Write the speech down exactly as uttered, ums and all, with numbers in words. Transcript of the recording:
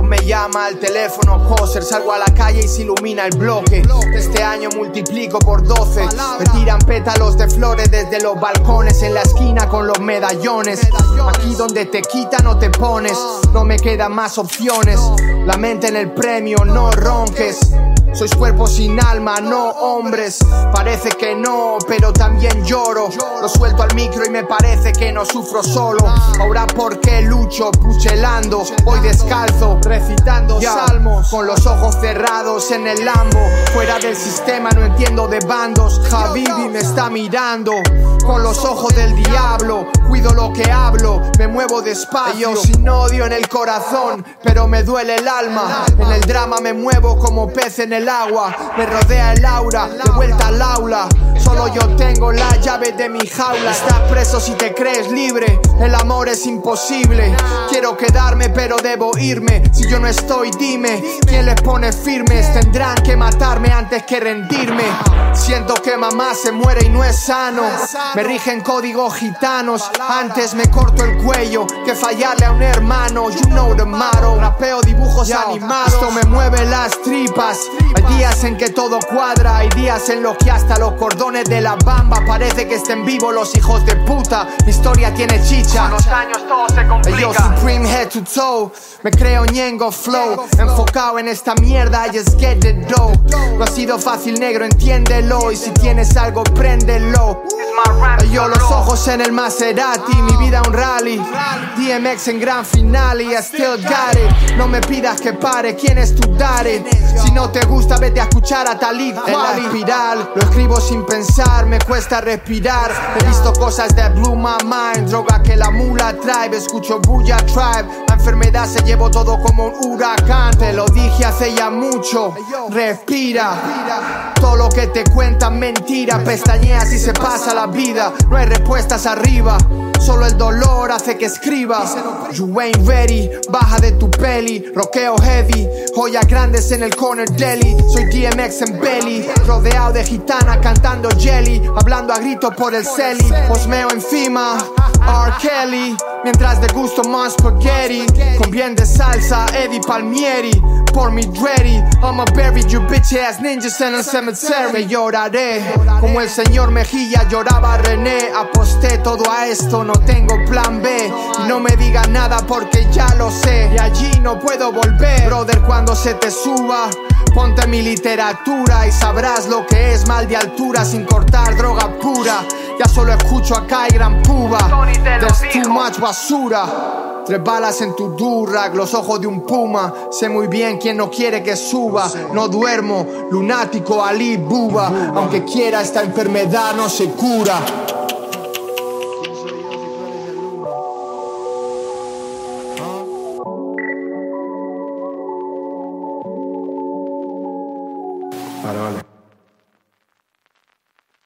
me llama al teléfono Coser. Salgo a la calle y se ilumina el bloque. Este año multiplico por doce. Me tiran pétalos de flores desde los balcones. En la esquina con los medallones. Aquí donde te quitan o te pones. No me quedan más opciones. La mente en el premio, no ronques. Sois cuerpos sin alma, no hombres. Parece que no, pero también lloro. Lo suelto al micro y me parece que no sufro solo. Ahora por qué lucho, puchelando. Voy descalzo, recitando yeah. salmos. Con los ojos cerrados en el Lambo. Fuera del sistema, no entiendo de bandos. Habibi me está mirando con los ojos del diablo. Cuido lo que hablo, me muevo despacio. Sin odio en el corazón, pero me duele el alma. En el drama me muevo como pez en el agua. Me rodea el aura, de vuelta al aula. Solo yo tengo la llave de mi jaula. Estás preso si te crees libre. El amor es imposible. Quiero quedarme pero debo irme. Si yo no estoy, dime ¿quién les pone firmes? Tendrán que matarme antes que rendirme. Siento que mamá se muere y no es sano. Me rigen códigos gitanos. Antes me corto el cuello que fallarle a un hermano. You know the motto. Rapeo dibujos Yo, animados. Esto me mueve las tripas. Hay días en que todo cuadra. Hay días en los que hasta los cordones de la bamba parece que estén vivos los hijos de puta. Mi historia tiene chicha. Con los años todo se complica. Yo supreme head to toe. Me creo Ñengo flow. Enfocado en esta mierda, I just get the dough. No ha sido fácil, negro, entiéndelo. Y si tienes algo, préndelo. Yo los ojos en el Maserati, mi vida un rally. D M X en gran final y I still got it. No me pidas que pare, ¿quién es tu daddy? Si no te gusta, vete a escuchar a Talib Kweli. En la espiral, lo escribo sin pensar, me cuesta respirar. He visto cosas that blew my mind. Droga que la mula trae, escucho Bulla Tribe. La enfermedad se llevó todo como un huracán. Te lo dije hace ya mucho, respira. Todo lo que te cuentan mentira. Pestañeas y se pasa la vida. No hay respuestas arriba, solo el dolor hace que escriba. You ain't ready, baja de tu peli. Roqueo heavy, joyas grandes en el corner deli. Soy D M X en belly, rodeado de gitana cantando jelly. Hablando a gritos por el celi, osmeo encima R. Kelly, mientras degusto más spaghetti. Con bien de salsa, Eddie Palmieri. Por mi dready, I'ma bury you bitch ass ninjas en el cementerio. Me lloraré, como el señor Mejía lloraba a René. Aposté todo a esto, no tengo plan B. Y no me digas nada porque ya lo sé. De allí no puedo volver. Brother, cuando se te suba, ponte mi literatura y sabrás lo que es mal de altura sin cortar droga pura. Ya solo escucho acá y gran puba. There's too much basura. Tres balas en tu durag, los ojos de un puma. Sé muy bien quién no quiere que suba. No duermo, lunático Ali Buba. Aunque quiera, esta enfermedad no se cura.